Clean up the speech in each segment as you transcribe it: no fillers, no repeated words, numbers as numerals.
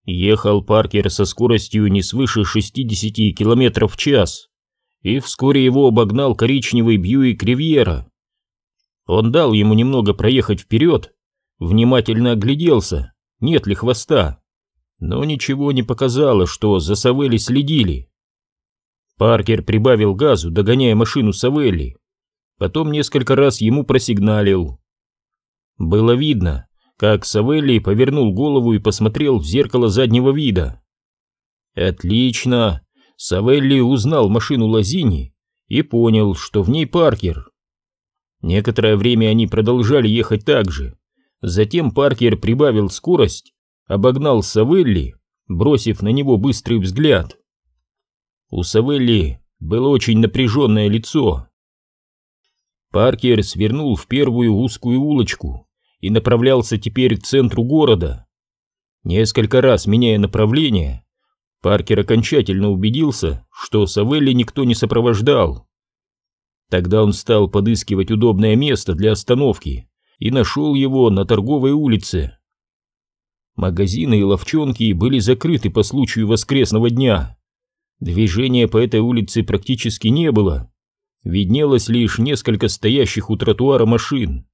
Ехал Паркер со скоростью не свыше 60 км в час, и вскоре его обогнал коричневый Бьюик Ривьера. Он дал ему немного проехать вперед, внимательно огляделся, нет ли хвоста, но ничего не показало, что за Савелли следили. Паркер прибавил газу, догоняя машину Савелли, потом несколько раз ему просигналил. Было видно, как Савелли повернул голову и посмотрел в зеркало заднего вида. Отлично! Савелли узнал машину Лозини и понял, что в ней Паркер. Некоторое время они продолжали ехать так же. Затем Паркер прибавил скорость, обогнал Савелли, бросив на него быстрый взгляд. У Савелли было очень напряженное лицо. Паркер свернул в первую узкую улочку и направлялся теперь к центру города. Несколько раз меняя направление, Паркер окончательно убедился, что Савелли никто не сопровождал. Тогда он стал подыскивать удобное место для остановки и нашел его на торговой улице. Магазины и лавчонки были закрыты по случаю воскресного дня. Движения по этой улице практически не было, виднелось лишь несколько стоящих у тротуара машин.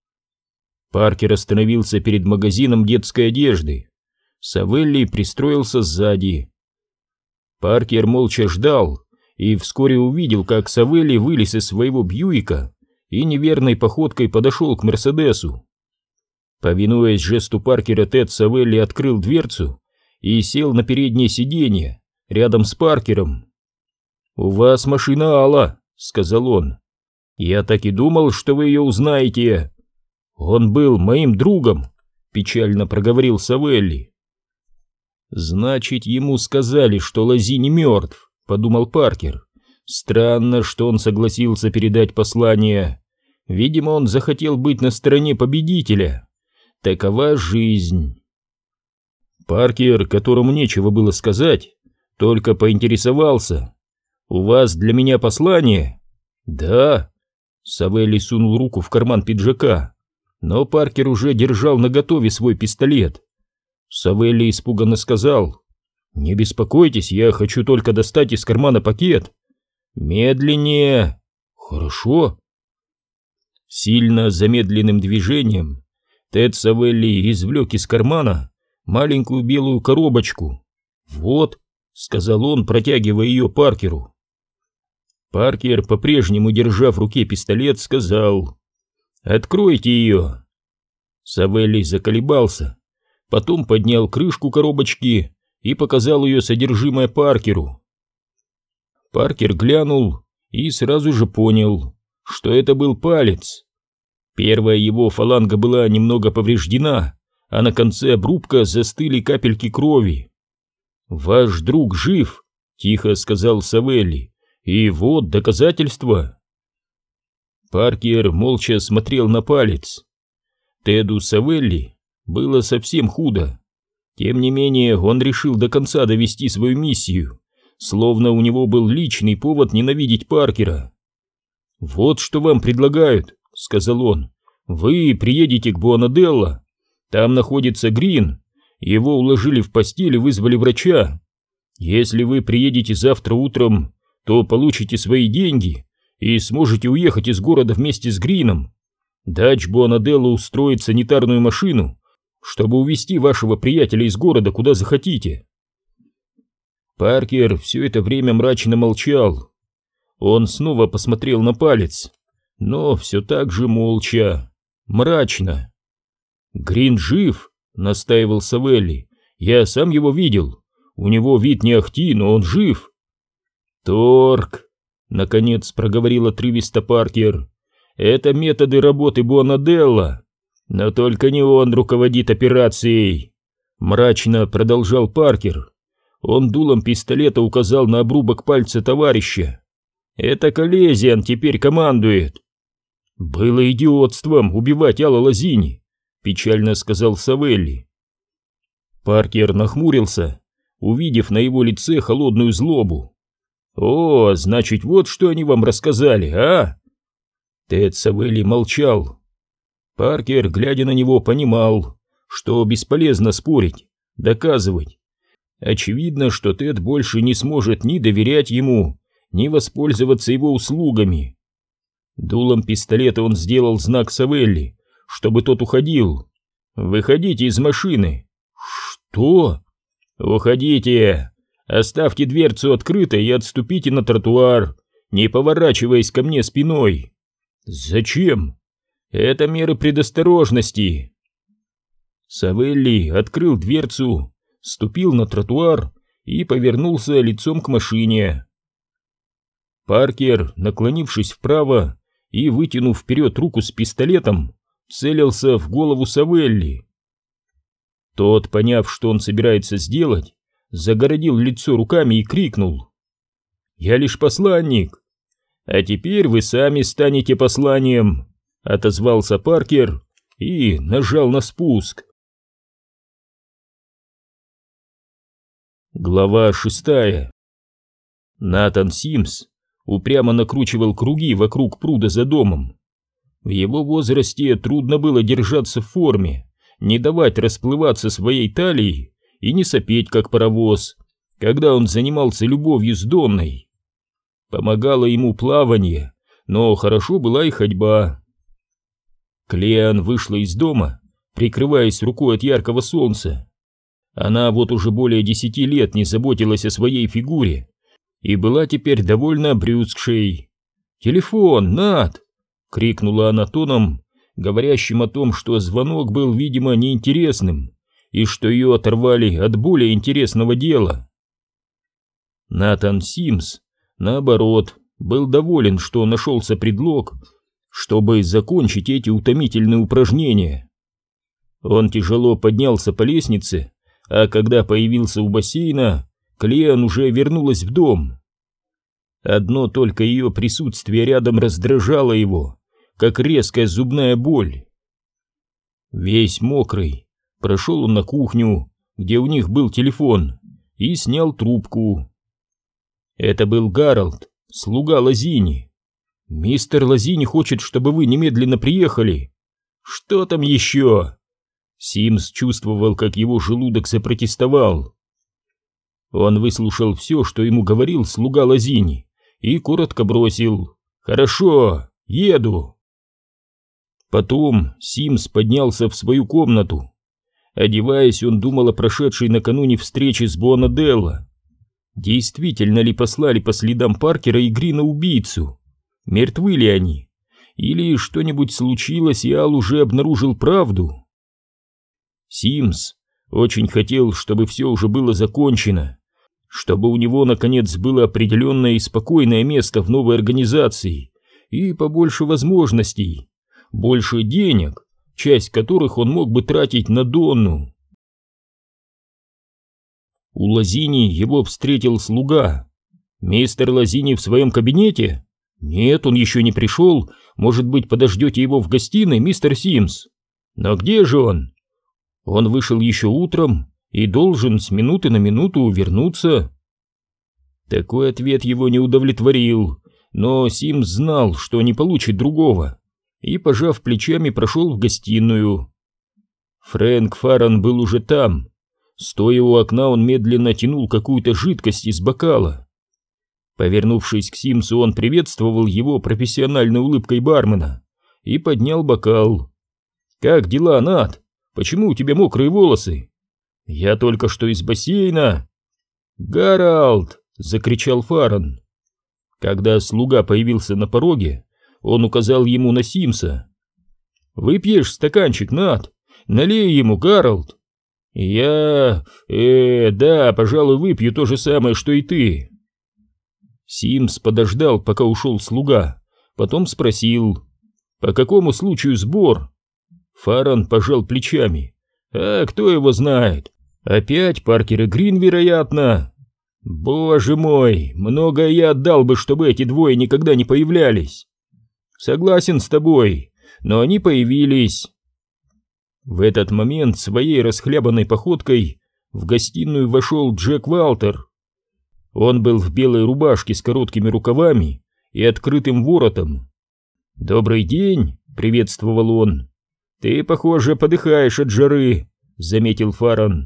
Паркер остановился перед магазином детской одежды. Савелли пристроился сзади. Паркер молча ждал и вскоре увидел, как Савелли вылез из своего Бьюика и неверной походкой подошел к Мерседесу. Повинуясь жесту Паркера, Тед Савелли открыл дверцу и сел на переднее сиденье рядом с Паркером. «У вас машина Алла», — сказал он. «Я так и думал, что вы ее узнаете». «Он был моим другом», — печально проговорил Савелли. «Значит, ему сказали, что Лозини мертв», — подумал Паркер. «Странно, что он согласился передать послание. Видимо, он захотел быть на стороне победителя. Такова жизнь». Паркер, которому нечего было сказать, только поинтересовался. «У вас для меня послание?» «Да». Савелли сунул руку в карман пиджака, но Паркер уже держал наготове свой пистолет. Савелли испуганно сказал: «Не беспокойтесь, я хочу только достать из кармана пакет». «Медленнее». «Хорошо». Сильно замедленным движением Тед Савелли извлек из кармана маленькую белую коробочку. «Вот», — сказал он, протягивая ее Паркеру. Паркер, по-прежнему держа в руке пистолет, сказал: «Откройте ее». Савелли заколебался, потом поднял крышку коробочки и показал ее содержимое Паркеру. Паркер глянул и сразу же понял, что это был палец. Первая его фаланга была немного повреждена, а на конце обрубка застыли капельки крови. «Ваш друг жив», — тихо сказал Савелли, — «и вот доказательства». Паркер молча смотрел на палец. Теду Савелли было совсем худо. Тем не менее, он решил до конца довести свою миссию, словно у него был личный повод ненавидеть Паркера. «Вот что вам предлагают», — сказал он. «Вы приедете к Буанаделло, там находится Грин, его уложили в постель и вызвали врача. Если вы приедете завтра утром, то получите свои деньги и сможете уехать из города вместе с Грином. Дач Буанаделло устроит санитарную машину, чтобы увезти вашего приятеля из города куда захотите». Паркер все это время мрачно молчал. Он снова посмотрел на палец, но все так же молча, мрачно. «Грин жив», — настаивал Савелли. «Я сам его видел. У него вид не ахти, но он жив». «Торг», — наконец проговорил отрывисто Паркер. «Это методы работы Буанаделло, но только не он руководит операцией», — мрачно продолжал Паркер. Он дулом пистолета указал на обрубок пальца товарища. «Это Колезиан теперь командует». «Было идиотством убивать Алла Лозини», — печально сказал Савелли. Паркер нахмурился, увидев на его лице холодную злобу. «О, значит, вот что они вам рассказали, а?» Тед Савелли молчал. Паркер, глядя на него, понимал, что бесполезно спорить, доказывать. Очевидно, что Тед больше не сможет ни доверять ему, ни воспользоваться его услугами. Дулом пистолета он сделал знак Савелли, чтобы тот уходил. «Выходите из машины». «Что?» «Уходите! Оставьте дверцу открытой и отступите на тротуар, не поворачиваясь ко мне спиной». «Зачем?» «Это меры предосторожности». Савелли открыл дверцу, ступил на тротуар и повернулся лицом к машине. Паркер, наклонившись вправо и вытянув вперед руку с пистолетом, целился в голову Савелли. Тот, поняв, что он собирается сделать, загородил лицо руками и крикнул: «Я лишь посланник!» «А теперь вы сами станете посланием!» — отозвался Паркер и нажал на спуск. Глава 6. Натан Симс упрямо накручивал круги вокруг пруда за домом. В его возрасте трудно было держаться в форме, не давать расплываться своей талии и не сопеть, как паровоз, когда он занимался любовью с Донной. Помогало ему плавание, но хорошо была и ходьба. Клеан вышла из дома, прикрываясь рукой от яркого солнца. Она вот уже более 10 лет не заботилась о своей фигуре и была теперь довольно обрюзгшей. «Телефон, Нат!» — крикнула она тоном, говорящим о том, что звонок был, видимо, неинтересным и что ее оторвали от более интересного дела. Натан Симс, наоборот, был доволен, что нашелся предлог, чтобы закончить эти утомительные упражнения. Он тяжело поднялся по лестнице, а когда появился у бассейна, Клеан уже вернулась в дом. Одно только ее присутствие рядом раздражало его, как резкая зубная боль. Весь мокрый, прошел он на кухню, где у них был телефон, и снял трубку. Это был Гарольд, слуга Лазини. «Мистер Лазини хочет, чтобы вы немедленно приехали». «Что там еще?» Симс чувствовал, как его желудок запротестовал. Он выслушал все, что ему говорил слуга Лазини, и коротко бросил: «Хорошо, еду». Потом Симс поднялся в свою комнату. Одеваясь, он думал о прошедшей накануне встрече с Буанаделло. Действительно ли послали по следам Паркера и Грина убийцу? Мертвы ли они? Или что-нибудь случилось, и Ал уже обнаружил правду? Симс очень хотел, чтобы все уже было закончено, чтобы у него, наконец, было определенное и спокойное место в новой организации и побольше возможностей, больше денег, часть которых он мог бы тратить на Донну. У Лазини его встретил слуга. «Мистер Лазини в своем кабинете?» «Нет, он еще не пришел. Может быть, подождете его в гостиной, мистер Симс?» «Но где же он?» «Он вышел еще утром и должен с минуты на минуту вернуться». Такой ответ его не удовлетворил, но Симс знал, что не получит другого, и, пожав плечами, прошел в гостиную. Фрэнк Фарран был уже там. Стоя у окна, он медленно тянул какую-то жидкость из бокала. Повернувшись к Симсу, он приветствовал его профессиональной улыбкой бармена и поднял бокал. «Как дела, Нат? Почему у тебя мокрые волосы?» «Я только что из бассейна». «Гарольд!» — закричал Фарран. Когда слуга появился на пороге, он указал ему на Симса. «Выпьешь стаканчик, Нат? Налей ему, Гарольд». «Я... да, пожалуй, выпью то же самое, что и ты». Симс подождал, пока ушел слуга, потом спросил: «По какому случаю сбор?» Фарран пожал плечами. «А кто его знает? Опять Паркер и Грин, вероятно». «Боже мой, многое я отдал бы, чтобы эти двое никогда не появлялись». «Согласен с тобой, но они появились». В этот момент своей расхлябанной походкой в гостиную вошел Джек Валтер. Он был в белой рубашке с короткими рукавами и открытым воротом. «Добрый день», — приветствовал он. «Ты, похоже, подыхаешь от жары», — заметил Фарран.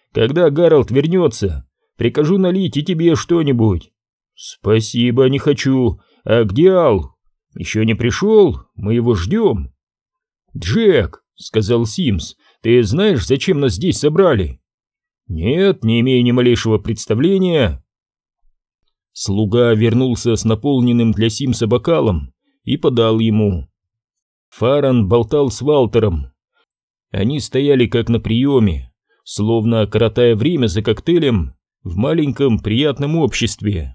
Когда Гарольд вернется, прикажу налить и тебе что-нибудь». «Спасибо, не хочу. А где Ал? Еще не пришел? Мы его ждем». «Джек», — сказал Симс, — «ты знаешь, зачем нас здесь собрали?» «Нет, не имею ни малейшего представления». Слуга вернулся с наполненным для Симса бокалом и подал ему. Фарран болтал с Валтером. Они стояли как на приеме, словно коротая время за коктейлем в маленьком приятном обществе.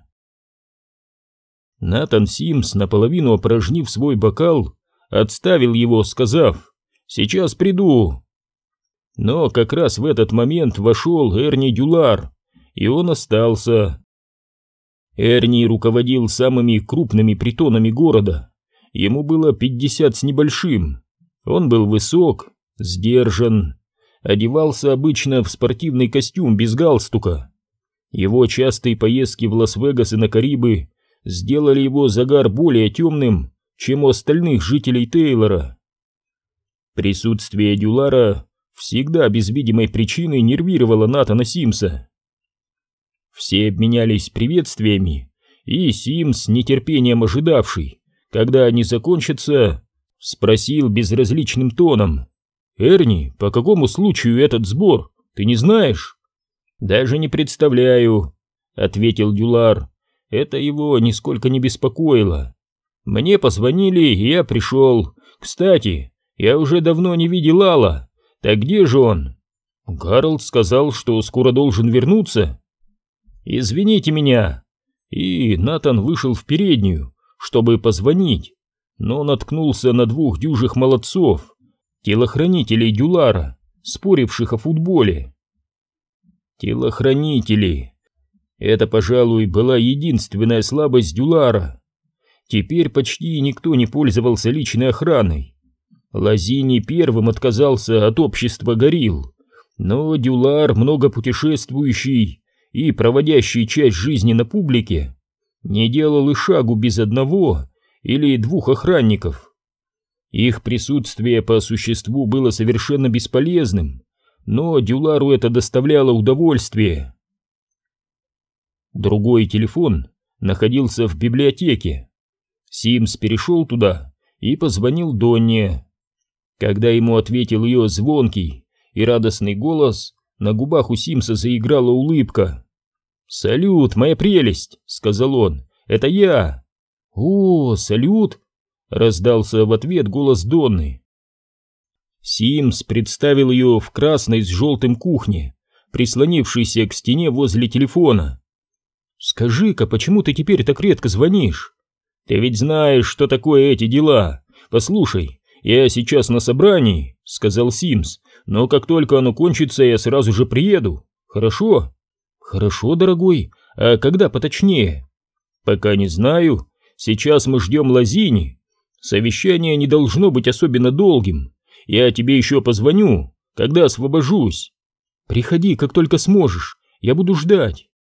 Натан Симс, наполовину опорожнив свой бокал, отставил его, сказав: «Сейчас приду». Но как раз в этот момент вошел Эрни Дюлар, и он остался. Эрни руководил самыми крупными притонами города. Ему было 50 с небольшим. Он был высок, сдержан, одевался обычно в спортивный костюм без галстука. Его частые поездки в Лас-Вегас и на Карибы сделали его загар более темным, чем у остальных жителей Тейлора. Присутствие Дюлара всегда без видимой причины нервировало Натана Симса. Все обменялись приветствиями, и Симс, с нетерпением ожидавший, когда они закончатся, спросил безразличным тоном: «Эрни, по какому случаю этот сбор? Ты не знаешь?» «Даже не представляю», — ответил Дюлар. Это его нисколько не беспокоило. «Мне позвонили, и я пришел. Кстати, я уже давно не видел Алла. Так где же он?» «Гарольд сказал, что скоро должен вернуться». «Извините меня». И Натан вышел в переднюю, чтобы позвонить, но наткнулся на двух дюжих молодцов, телохранителей Дюлара, споривших о футболе. Телохранители. Это, пожалуй, была единственная слабость Дюлара. Теперь почти никто не пользовался личной охраной. Лазини первым отказался от общества горилл, но Дюлар, много путешествующий и проводящий часть жизни на публике, не делал и шагу без одного или двух охранников. Их присутствие по существу было совершенно бесполезным, но Дюлару это доставляло удовольствие. Другой телефон находился в библиотеке. Симс перешел туда и позвонил Донне. Когда ему ответил ее звонкий и радостный голос, на губах у Симса заиграла улыбка. «Салют, моя прелесть», — сказал он, — «это я». «О, салют», — раздался в ответ голос Донны. Симс представил ее в красной с желтым кухне, прислонившейся к стене возле телефона. «Скажи-ка, почему ты теперь так редко звонишь? Ты ведь знаешь, что такое эти дела. Послушай, я сейчас на собрании», — сказал Симс, «но как только оно кончится, я сразу же приеду. Хорошо?» «Хорошо, дорогой. А когда поточнее?» «Пока не знаю. Сейчас мы ждем Лазини. Совещание не должно быть особенно долгим. Я тебе еще позвоню, когда освобожусь. Приходи, как только сможешь. Я буду ждать».